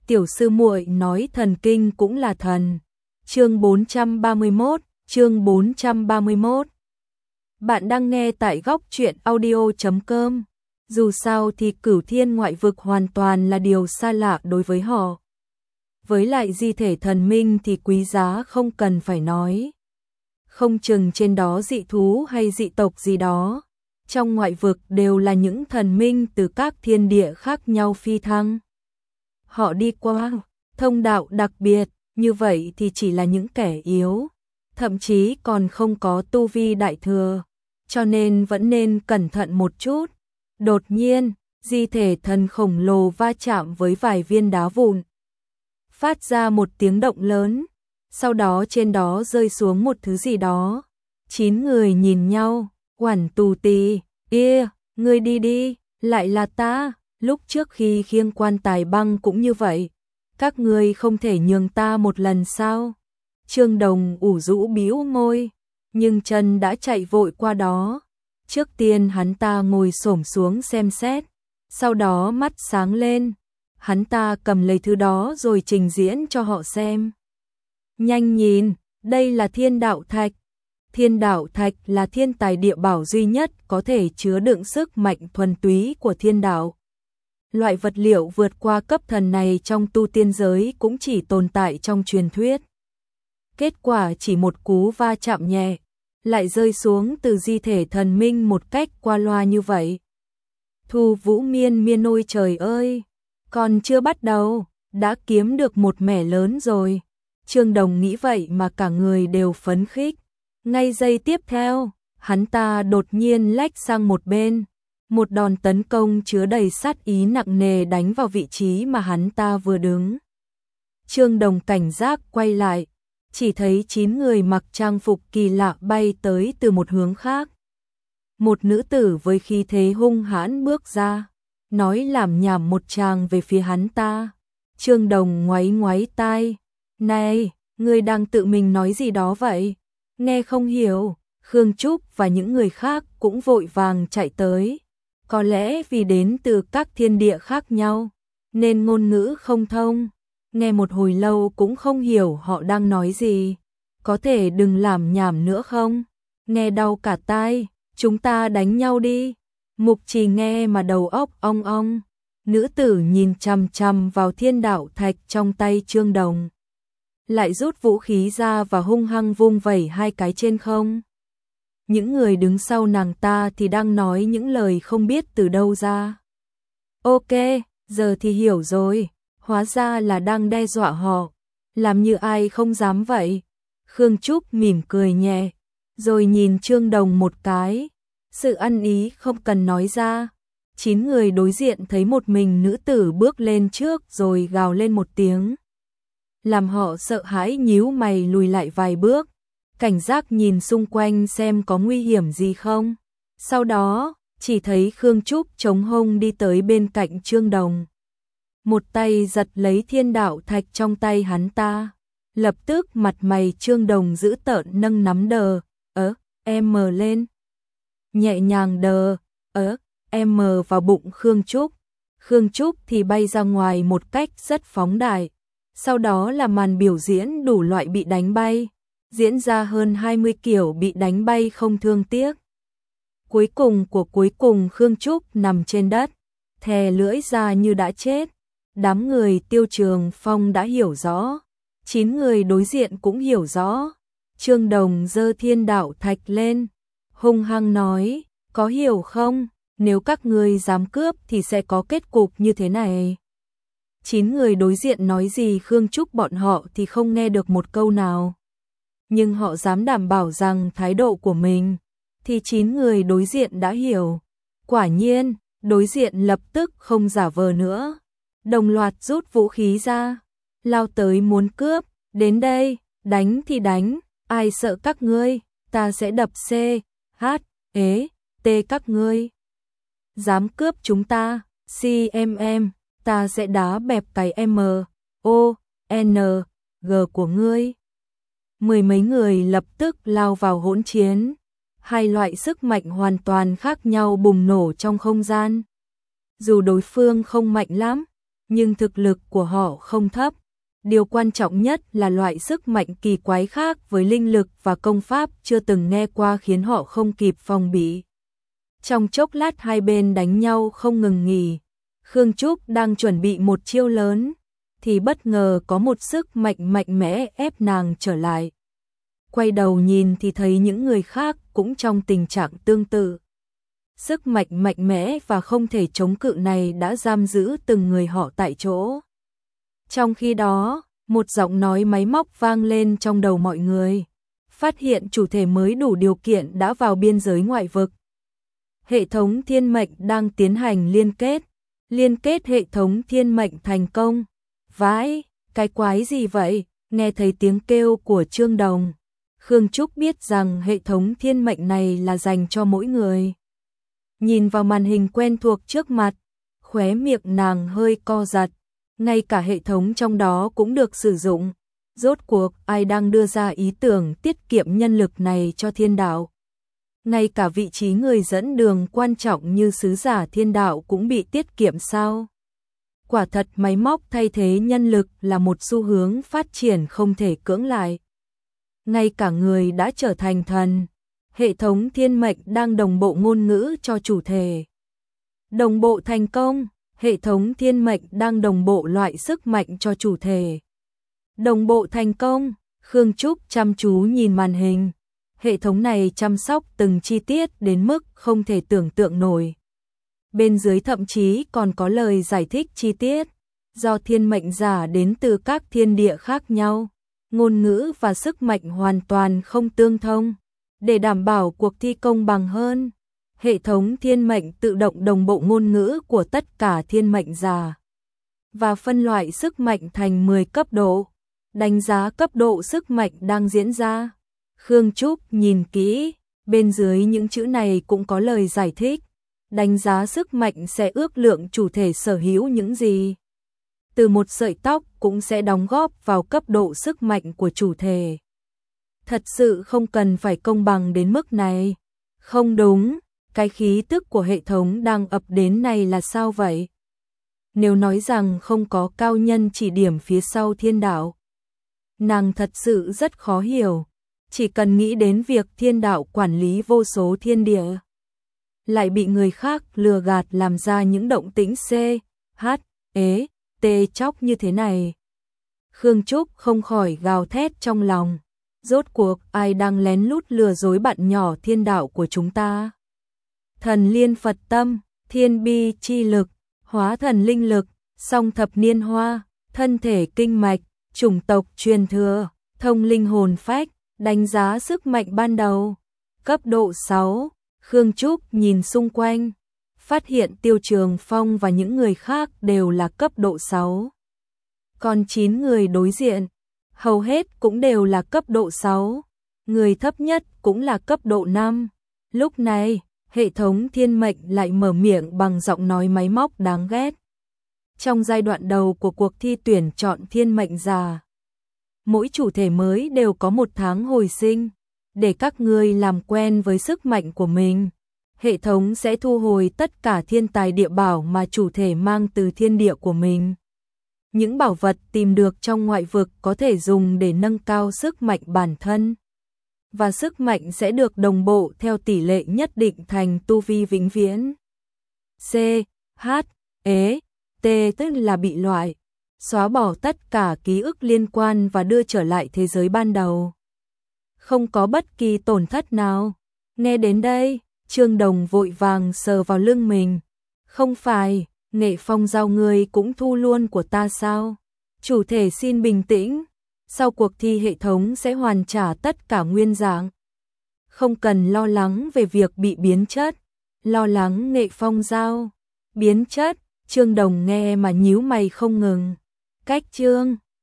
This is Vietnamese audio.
tiểu sư muội nói thần kinh cũng là thần. Chương 431. Bạn đang nghe tại góc truyện audio.com. Dù sao thì Cửu Thiên ngoại vực hoàn toàn là điều xa lạ đối với họ. Với lại di thể thần minh thì quý giá không cần phải nói. Không chừng trên đó dị thú hay dị tộc gì đó. Trong ngoại vực đều là những thần minh từ các thiên địa khác nhau phi thăng. Họ đi qua thông đạo đặc biệt, như vậy thì chỉ là những kẻ yếu, thậm chí còn không có tu vi đại thừa, cho nên vẫn nên cẩn thận một chút. Đột nhiên, di thể thần khổng lồ va chạm với vài viên đá vụn, phát ra một tiếng động lớn, sau đó trên đó rơi xuống một thứ gì đó. 9 người nhìn nhau, Oản Tù Tì, ngươi đi đi, lại là ta, lúc trước khi khiêng quan tài băng cũng như vậy, các ngươi không thể nhường ta một lần sao? Trương Đồng ủ rũ bĩu môi, nhưng chân đã chạy vội qua đó. Trước tiên hắn ta ngồi xổm xuống xem xét, sau đó mắt sáng lên, hắn ta cầm lấy thứ đó rồi trình diễn cho họ xem. Nhanh nhìn, đây là thiên đạo thạch. Thiên đạo thạch là thiên tài địa bảo duy nhất có thể chứa đựng sức mạnh thuần túy của thiên đạo. Loại vật liệu vượt qua cấp thần này trong tu tiên giới cũng chỉ tồn tại trong truyền thuyết. Kết quả chỉ một cú va chạm nhẹ, lại rơi xuống từ di thể thần minh một cách qua loa như vậy. Thu Vũ Miên ôi trời ơi, còn chưa bắt đầu, đã kiếm được một mẻ lớn rồi. Trương Đồng nghĩ vậy mà cả người đều phấn khích. Ngay giây tiếp theo, hắn ta đột nhiên lách sang một bên. Một đòn tấn công chứa đầy sát ý nặng nề đánh vào vị trí mà hắn ta vừa đứng. Trương Đồng cảnh giác quay lại, chỉ thấy 9 người mặc trang phục kỳ lạ bay tới từ một hướng khác. Một nữ tử với khí thế hung hãn bước ra, nói lảm nhảm một tràng về phía hắn ta. Trương Đồng ngoáy ngoáy tai, này, ngươi đang tự mình nói gì đó vậy? Nghe không hiểu. Khương Trúc và những người khác cũng vội vàng chạy tới. Có lẽ vì đến từ các thiên địa khác nhau, nên ngôn ngữ không thông. Nghe một hồi lâu cũng không hiểu họ đang nói gì. Có thể đừng lảm nhảm nữa không? Nghe đau cả tai, chúng ta đánh nhau đi. Mục Trì nghe mà đầu óc ong ong. Nữ tử nhìn chằm chằm vào thiên đạo thạch trong tay Trương Đồng, lại rút vũ khí ra và hung hăng vung vẩy hai cái trên không. Những người đứng sau nàng ta thì đang nói những lời không biết từ đâu ra. Ok, giờ thì hiểu rồi, hóa ra là đang đe dọa họ, làm như ai không dám vậy. Khương Trúc mỉm cười nhẹ, rồi nhìn Trương Đồng một cái, sự ăn ý không cần nói ra. 9 người đối diện thấy một mình nữ tử bước lên trước rồi gào lên một tiếng, làm họ sợ hãi nhíu mày lùi lại vài bước, cảnh giác nhìn xung quanh xem có nguy hiểm gì không. Sau đó, chỉ thấy Khương Trúc chống hông đi tới bên cạnh Trương Đồng. Một tay giật lấy thiên đạo thạch trong tay hắn ta. Lập tức mặt mày Trương Đồng dữ tợn nâng nắm đờ, em lên. Nhẹ nhàng đờ, em vào bụng Khương Trúc. Khương Trúc thì bay ra ngoài một cách rất phóng đại. Sau đó là màn biểu diễn đủ loại bị đánh bay, diễn ra hơn 20 kiểu bị đánh bay không thương tiếc. Cuối cùng Khương Trúc nằm trên đất, thè lưỡi ra như đã chết. Đám người Tiêu Trường Phong đã hiểu rõ, 9 người đối diện cũng hiểu rõ. Trương Đồng giơ thiên đạo thạch lên, hung hăng nói, có hiểu không, nếu các ngươi dám cướp thì sẽ có kết cục như thế này. 9 người đối diện nói gì Khương Trúc bọn họ thì không nghe được một câu nào. Nhưng họ dám đảm bảo rằng thái độ của mình thì 9 người đối diện đã hiểu. Quả nhiên, đối diện lập tức không giả vờ nữa, đồng loạt rút vũ khí ra, lao tới muốn cướp. Đến đây, đánh thì đánh, ai sợ các ngươi, ta sẽ đập T các ngươi. Dám cướp chúng ta, ta sẽ đá bẹp cái G của ngươi. Mười mấy người lập tức lao vào hỗn chiến. Hai loại sức mạnh hoàn toàn khác nhau bùng nổ trong không gian. Dù đối phương không mạnh lắm, nhưng thực lực của họ không thấp. Điều quan trọng nhất là loại sức mạnh kỳ quái khác với linh lực và công pháp chưa từng nghe qua khiến họ không kịp phòng bị. Trong chốc lát hai bên đánh nhau không ngừng nghỉ. Khương Trúc đang chuẩn bị một chiêu lớn, thì bất ngờ có một sức mạnh mạnh mẽ ép nàng trở lại. Quay đầu nhìn thì thấy những người khác cũng trong tình trạng tương tự. Sức mạnh mạnh mẽ và không thể chống cự này đã giam giữ từng người họ tại chỗ. Trong khi đó, một giọng nói máy móc vang lên trong đầu mọi người. Phát hiện chủ thể mới đủ điều kiện đã vào biên giới ngoại vực. Hệ thống thiên mệnh đang tiến hành liên kết. Liên kết hệ thống thiên mệnh thành công. Vãi, cái quái gì vậy? Nghe thấy tiếng kêu của Trương Đồng. Khương Trúc biết rằng hệ thống thiên mệnh này là dành cho mỗi người. Nhìn vào màn hình quen thuộc trước mặt, khóe miệng nàng hơi co giật. Ngay cả hệ thống trong đó cũng được sử dụng. Rốt cuộc ai đang đưa ra ý tưởng tiết kiệm nhân lực này cho thiên đạo? Ngay cả vị trí người dẫn đường quan trọng như sứ giả thiên đạo cũng bị tiết kiệm sao? Quả thật máy móc thay thế nhân lực là một xu hướng phát triển không thể cưỡng lại. Ngay cả người đã trở thành thần, hệ thống thiên mệnh đang đồng bộ ngôn ngữ cho chủ thể. Đồng bộ thành công, hệ thống thiên mệnh đang đồng bộ loại sức mạnh cho chủ thể. Đồng bộ thành công, Khương Trúc chăm chú nhìn màn hình. Hệ thống này chăm sóc từng chi tiết đến mức không thể tưởng tượng nổi. Bên dưới thậm chí còn có lời giải thích chi tiết. Do thiên mệnh giả đến từ các thiên địa khác nhau, ngôn ngữ và sức mạnh hoàn toàn không tương thông. Để đảm bảo cuộc thi công bằng hơn, hệ thống thiên mệnh tự động đồng bộ ngôn ngữ của tất cả thiên mệnh giả và phân loại sức mạnh thành 10 cấp độ, đánh giá cấp độ sức mạnh đang diễn ra. Khương Trúc nhìn kỹ, bên dưới những chữ này cũng có lời giải thích, đánh giá sức mạnh sẽ ước lượng chủ thể sở hữu những gì. Từ một sợi tóc cũng sẽ đóng góp vào cấp độ sức mạnh của chủ thể. Thật sự không cần phải công bằng đến mức này. Không đúng, cái khí tức của hệ thống đang ập đến này là sao vậy? Nếu nói rằng không có cao nhân chỉ điểm phía sau thiên đạo, nàng thật sự rất khó hiểu. Chỉ cần nghĩ đến việc thiên đạo quản lý vô số thiên địa, lại bị người khác lừa gạt làm ra những động tĩnh C, H, E, T chóc như thế này. Khương Trúc không khỏi gào thét trong lòng. Rốt cuộc ai đang lén lút lừa dối bạn nhỏ thiên đạo của chúng ta? Thần liên Phật tâm, thiên bi chi lực, hóa thần linh lực, song thập niên hoa, thân thể kinh mạch, chủng tộc truyền thừa, thông linh hồn phách, đánh giá sức mạnh ban đầu. Cấp độ 6, Khương Trúc nhìn xung quanh, phát hiện Tiêu Trường Phong và những người khác đều là cấp độ 6. Còn 9 người đối diện, hầu hết cũng đều là cấp độ 6, người thấp nhất cũng là cấp độ 5. Lúc này, hệ thống thiên mệnh lại mở miệng bằng giọng nói máy móc đáng ghét. Trong giai đoạn đầu của cuộc thi tuyển chọn thiên mệnh giả, mỗi chủ thể mới đều có 1 tháng hồi sinh. Để các ngươi làm quen với sức mạnh của mình, hệ thống sẽ thu hồi tất cả thiên tài địa bảo mà chủ thể mang từ thiên địa của mình. Những bảo vật tìm được trong ngoại vực có thể dùng để nâng cao sức mạnh bản thân, và sức mạnh sẽ được đồng bộ theo tỷ lệ nhất định thành tu vi vĩnh viễn. C, H, E, T tức là bị loại, xóa bỏ tất cả ký ức liên quan và đưa trở lại thế giới ban đầu. Không có bất kỳ tổn thất nào. Nghe đến đây, Trương Đồng vội vàng sờ vào lưng mình. Không phải, Nghệ Phong giao ngươi cũng thu luôn của ta sao? Chủ thể xin bình tĩnh. Sau cuộc thi hệ thống sẽ hoàn trả tất cả nguyên dạng. Không cần lo lắng về việc bị biến chất. Lo lắng Nghệ Phong giao. Biến chất, Trương Đồng nghe mà nhíu mày không ngừng. Cách Trương